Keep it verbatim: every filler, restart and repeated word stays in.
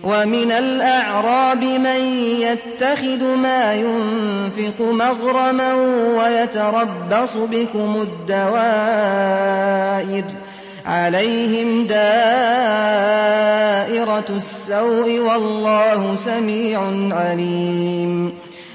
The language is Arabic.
ومن الأعراب من يتخذ ما ينفق مغرما ويتربص بكم الدوائر عليهم دائرة السوء والله سميع عليم